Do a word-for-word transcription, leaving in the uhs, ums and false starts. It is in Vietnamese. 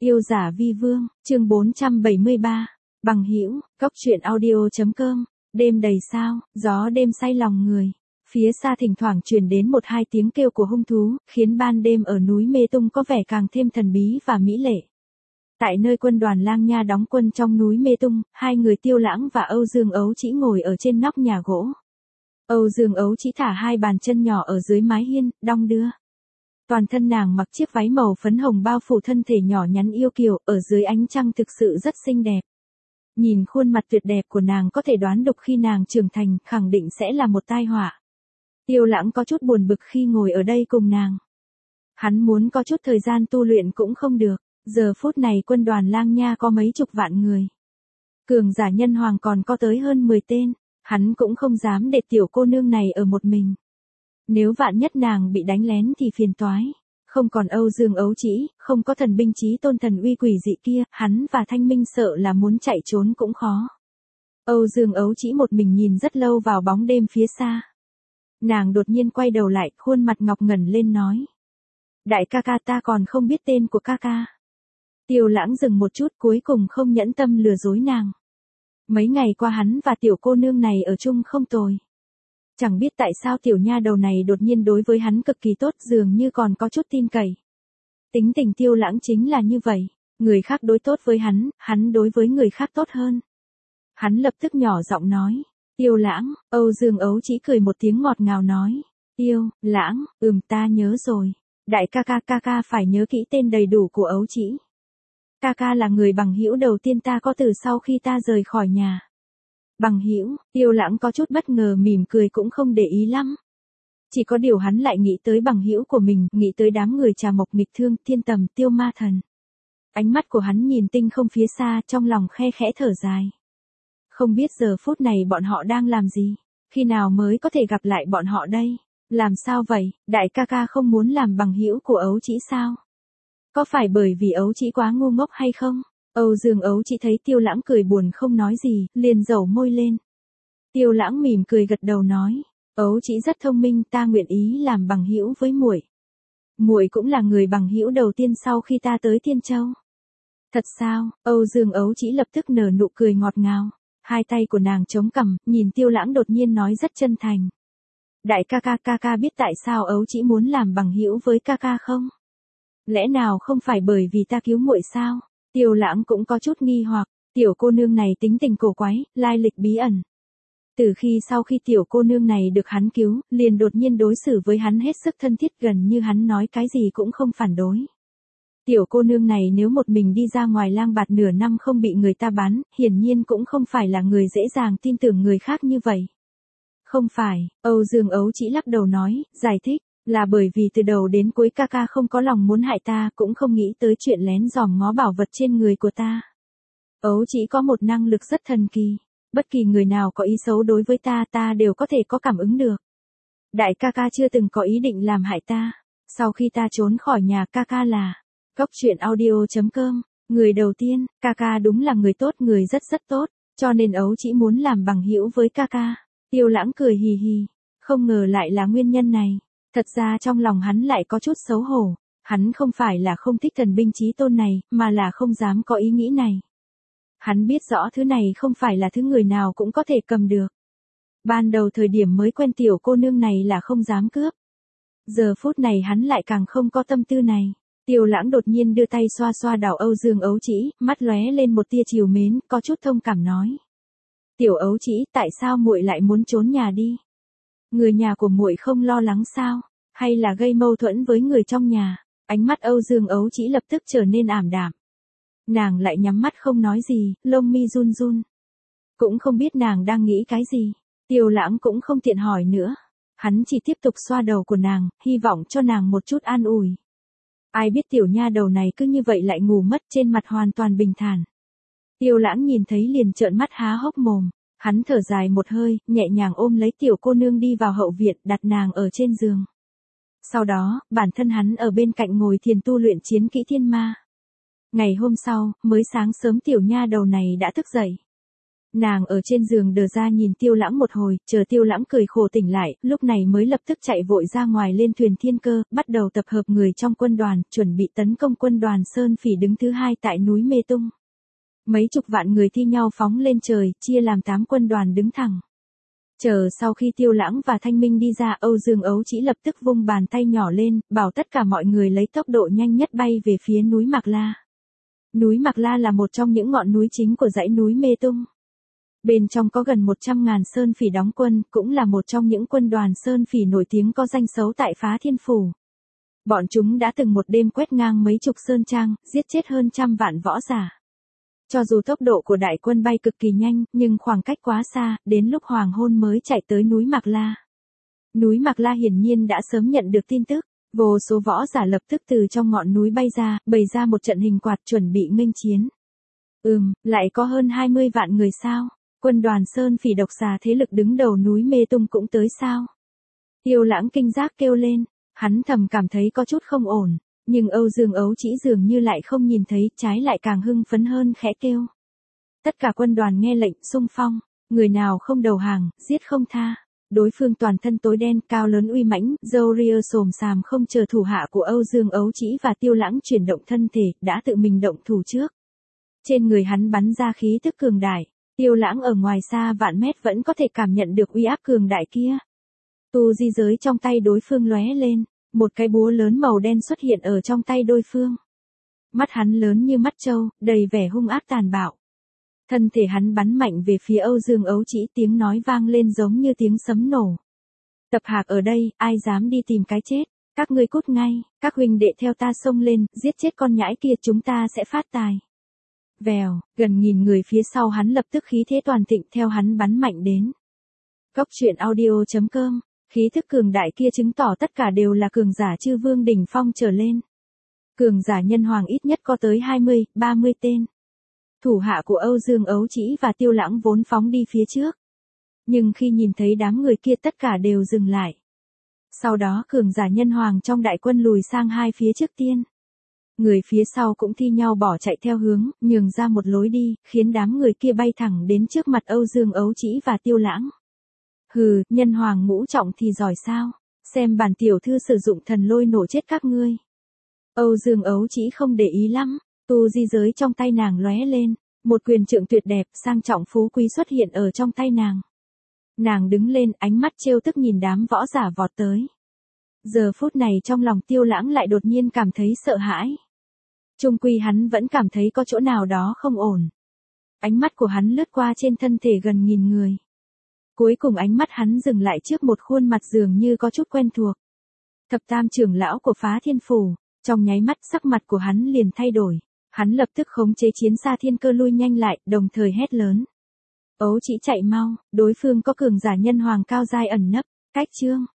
Yêu giả vi vương, chương bốn trăm bảy mươi ba. Bằng hữu, cốc truyện audio chấm com. Đêm đầy sao, gió đêm say lòng người. Phía xa thỉnh thoảng truyền đến một hai tiếng kêu của hung thú, khiến ban đêm ở núi Mê Tung có vẻ càng thêm thần bí và mỹ lệ. Tại nơi quân đoàn Lang Nha đóng quân trong núi Mê Tung, hai người Tiêu Lãng và Âu Dương Ấu Chỉ ngồi ở trên nóc nhà gỗ. Âu Dương Ấu Chỉ thả hai bàn chân nhỏ ở dưới mái hiên, đong đưa. Toàn thân nàng mặc chiếc váy màu phấn hồng bao phủ thân thể nhỏ nhắn yêu kiều, ở dưới ánh trăng thực sự rất xinh đẹp. Nhìn khuôn mặt tuyệt đẹp của nàng có thể đoán được khi nàng trưởng thành, khẳng định sẽ là một tai họa. Tiêu Lãng có chút buồn bực khi ngồi ở đây cùng nàng. Hắn muốn có chút thời gian tu luyện cũng không được, giờ phút này quân đoàn Lang Nha có mấy chục vạn người. Cường giả nhân hoàng còn có tới hơn mười tên, hắn cũng không dám để tiểu cô nương này ở một mình. Nếu vạn nhất nàng bị đánh lén thì phiền toái. Không còn Âu Dương Ấu Chỉ, không có thần binh chí tôn thần uy quỷ dị kia, hắn và Thanh Minh sợ là muốn chạy trốn cũng khó. Âu Dương Ấu Chỉ một mình nhìn rất lâu vào bóng đêm phía xa. Nàng đột nhiên quay đầu lại, khuôn mặt ngọc ngẩn lên nói. Đại ca ca, ta còn không biết tên của ca ca. Tiêu Lãng dừng một chút, cuối cùng không nhẫn tâm lừa dối nàng. Mấy ngày qua hắn và tiểu cô nương này ở chung không tồi. Chẳng biết tại sao tiểu nha đầu này đột nhiên đối với hắn cực kỳ tốt, dường như còn có chút tin cậy. Tính tình Tiêu Lãng chính là như vậy, người khác đối tốt với hắn, hắn đối với người khác tốt hơn. Hắn lập tức nhỏ giọng nói, Tiêu Lãng. Âu Dương Ấu Chỉ cười một tiếng ngọt ngào nói, Tiêu Lãng, ừm ta nhớ rồi. Đại ca ca ca ca phải nhớ kỹ tên đầy đủ của Ấu Chỉ. Ca ca là người bằng hữu đầu tiên ta có từ sau khi ta rời khỏi nhà. Bằng hữu, Tiêu Lãng có chút bất ngờ mỉm cười cũng không để ý lắm. Chỉ có điều hắn lại nghĩ tới bằng hữu của mình, nghĩ tới đám người Trà Mộc nghịch thương, Thiên Tầm, Tiêu Ma Thần. Ánh mắt của hắn nhìn tinh không phía xa, trong lòng khe khẽ thở dài. Không biết giờ phút này bọn họ đang làm gì, khi nào mới có thể gặp lại bọn họ đây? Làm sao vậy, đại ca ca không muốn làm bằng hữu của Ấu Chỉ sao? Có phải bởi vì Ấu Chỉ quá ngu ngốc hay không? Âu Dương Ấu Chỉ thấy Tiêu Lãng cười buồn không nói gì, liền dẩu môi lên. Tiêu Lãng mỉm cười gật đầu nói, Ấu Chỉ rất thông minh, ta nguyện ý làm bằng hữu với muội. Muội cũng là người bằng hữu đầu tiên sau khi ta tới Thiên Châu. Thật sao? Âu Dương Ấu Chỉ lập tức nở nụ cười ngọt ngào, hai tay của nàng chống cằm, nhìn Tiêu Lãng đột nhiên nói rất chân thành. Đại ca ca ca ca biết tại sao Ấu Chỉ muốn làm bằng hữu với ca ca không? Lẽ nào không phải bởi vì ta cứu muội sao? Tiêu Lãng cũng có chút nghi hoặc, tiểu cô nương này tính tình cổ quái, lai lịch bí ẩn. Từ khi sau khi tiểu cô nương này được hắn cứu, liền đột nhiên đối xử với hắn hết sức thân thiết, gần như hắn nói cái gì cũng không phản đối. Tiểu cô nương này nếu một mình đi ra ngoài lang bạt nửa năm không bị người ta bán, hiển nhiên cũng không phải là người dễ dàng tin tưởng người khác như vậy. Không phải, Âu Dương Ấu Chỉ lắc đầu nói, giải thích, là bởi vì từ đầu đến cuối ca ca không có lòng muốn hại ta, cũng không nghĩ tới chuyện lén dòm ngó bảo vật trên người của ta. Ấu Chỉ có một năng lực rất thần kỳ, bất kỳ người nào có ý xấu đối với ta ta đều có thể có cảm ứng được. Đại ca ca chưa từng có ý định làm hại ta, sau khi ta trốn khỏi nhà ca ca là, cốc truyện audio chấm com, người đầu tiên, ca ca đúng là người tốt, người rất rất tốt, cho nên Ấu Chỉ muốn làm bằng hữu với ca ca. Tiêu Lãng cười hì hì, không ngờ lại là nguyên nhân này. Thật ra trong lòng hắn lại có chút xấu hổ, hắn không phải là không thích thần binh chí tôn này, mà là không dám có ý nghĩ này. Hắn biết rõ thứ này không phải là thứ người nào cũng có thể cầm được. Ban đầu thời điểm mới quen tiểu cô nương này là không dám cướp. Giờ phút này hắn lại càng không có tâm tư này. Tiêu Lãng đột nhiên đưa tay xoa xoa đầu Âu Dương Ấu Chỉ, mắt lóe lên một tia trìu mến, có chút thông cảm nói. Tiểu Ấu Chỉ, tại sao muội lại muốn trốn nhà đi? Người nhà của muội không lo lắng sao? Hay là gây mâu thuẫn với người trong nhà? Ánh mắt Âu Dương Ấu Chỉ lập tức trở nên ảm đạm. Nàng lại nhắm mắt không nói gì, lông mi run run. Cũng không biết nàng đang nghĩ cái gì. Tiêu Lãng cũng không tiện hỏi nữa. Hắn chỉ tiếp tục xoa đầu của nàng, hy vọng cho nàng một chút an ủi. Ai biết tiểu nha đầu này cứ như vậy lại ngủ mất, trên mặt hoàn toàn bình thản. Tiêu Lãng nhìn thấy liền trợn mắt há hốc mồm. Hắn thở dài một hơi, nhẹ nhàng ôm lấy tiểu cô nương đi vào hậu viện, đặt nàng ở trên giường. Sau đó, bản thân hắn ở bên cạnh ngồi thiền tu luyện chiến kỹ thiên ma. Ngày hôm sau, mới sáng sớm tiểu nha đầu này đã thức dậy. Nàng ở trên giường đờ ra nhìn Tiêu Lãng một hồi, chờ Tiêu Lãng cười khổ tỉnh lại, lúc này mới lập tức chạy vội ra ngoài lên thuyền thiên cơ, bắt đầu tập hợp người trong quân đoàn, chuẩn bị tấn công quân đoàn Sơn Phỉ đứng thứ hai tại núi Mê Tung. Mấy chục vạn người thi nhau phóng lên trời, chia làm tám quân đoàn đứng thẳng. Chờ sau khi Tiêu Lãng và Thanh Minh đi ra, Âu Dương Ấu Chỉ lập tức vung bàn tay nhỏ lên, bảo tất cả mọi người lấy tốc độ nhanh nhất bay về phía núi Mạc La. Núi Mạc La là một trong những ngọn núi chính của dãy núi Mê Tung. Bên trong có gần một trăm ngàn Sơn Phỉ đóng quân, cũng là một trong những quân đoàn Sơn Phỉ nổi tiếng có danh xấu tại Phá Thiên Phủ. Bọn chúng đã từng một đêm quét ngang mấy chục sơn trang, giết chết hơn trăm vạn võ giả. Cho dù tốc độ của đại quân bay cực kỳ nhanh, nhưng khoảng cách quá xa, đến lúc hoàng hôn mới chạy tới núi Mạc La. Núi Mạc La hiển nhiên đã sớm nhận được tin tức, vô số võ giả lập tức từ trong ngọn núi bay ra, bày ra một trận hình quạt chuẩn bị nghênh chiến. Ừm, lại có hơn hai mươi vạn người sao? Quân đoàn Sơn Phỉ độc xà thế lực đứng đầu núi Mê Tung cũng tới sao? Tiêu Lãng kinh giác kêu lên, hắn thầm cảm thấy có chút không ổn, nhưng Âu Dương Ấu Chỉ dường như lại không nhìn thấy, trái lại càng hưng phấn hơn khẽ kêu. Tất cả quân đoàn nghe lệnh xung phong, người nào không đầu hàng, giết không tha. Đối phương toàn thân tối đen, cao lớn uy mãnh, râu ria xồm xàm không chờ thủ hạ của Âu Dương Ấu Chỉ và Tiêu Lãng chuyển động thân thể, đã tự mình động thủ trước. Trên người hắn bắn ra khí tức cường đại, Tiêu Lãng ở ngoài xa vạn mét vẫn có thể cảm nhận được uy áp cường đại kia. Tu di giới trong tay đối phương lóe lên, một cái búa lớn màu đen xuất hiện ở trong tay đối phương. Mắt hắn lớn như mắt trâu, đầy vẻ hung ác tàn bạo. Thân thể hắn bắn mạnh về phía Âu Dương Ấu Chỉ, tiếng nói vang lên giống như tiếng sấm nổ. Tập Hạc ở đây, ai dám đi tìm cái chết, các ngươi cút ngay, các huynh đệ theo ta xông lên, giết chết con nhãi kia chúng ta sẽ phát tài. Vèo, gần nghìn người phía sau hắn lập tức khí thế toàn thịnh theo hắn bắn mạnh đến. Cốc truyện audio chấm com, khí thức cường đại kia chứng tỏ tất cả đều là cường giả chư vương đỉnh phong trở lên. Cường giả nhân hoàng ít nhất có tới hai mươi, ba mươi tên. Thủ hạ của Âu Dương Ấu Chỉ và Tiêu Lãng vốn phóng đi phía trước. Nhưng khi nhìn thấy đám người kia tất cả đều dừng lại. Sau đó cường giả nhân hoàng trong đại quân lùi sang hai phía trước tiên. Người phía sau cũng thi nhau bỏ chạy theo hướng, nhường ra một lối đi, khiến đám người kia bay thẳng đến trước mặt Âu Dương Ấu Chỉ và Tiêu Lãng. Hừ, nhân hoàng ngũ trọng thì giỏi sao, xem bản tiểu thư sử dụng thần lôi nổ chết các ngươi. Âu Dương Ấu Chỉ không để ý lắm, tu di giới trong tay nàng lóe lên, một quyền trượng tuyệt đẹp sang trọng phú quý xuất hiện ở trong tay nàng. Nàng đứng lên, ánh mắt trêu tức nhìn đám võ giả vọt tới. Giờ phút này trong lòng Tiêu Lãng lại đột nhiên cảm thấy sợ hãi. Chung quy hắn vẫn cảm thấy có chỗ nào đó không ổn. Ánh mắt của hắn lướt qua trên thân thể gần nghìn người. Cuối cùng ánh mắt hắn dừng lại trước một khuôn mặt dường như có chút quen thuộc. Thập tam trưởng lão của Phá Thiên Phủ, trong nháy mắt sắc mặt của hắn liền thay đổi. Hắn lập tức khống chế chiến xa thiên cơ lui nhanh lại, đồng thời hét lớn. Ấu Chỉ chạy mau, đối phương có cường giả nhân hoàng cao giai ẩn nấp, cách chương.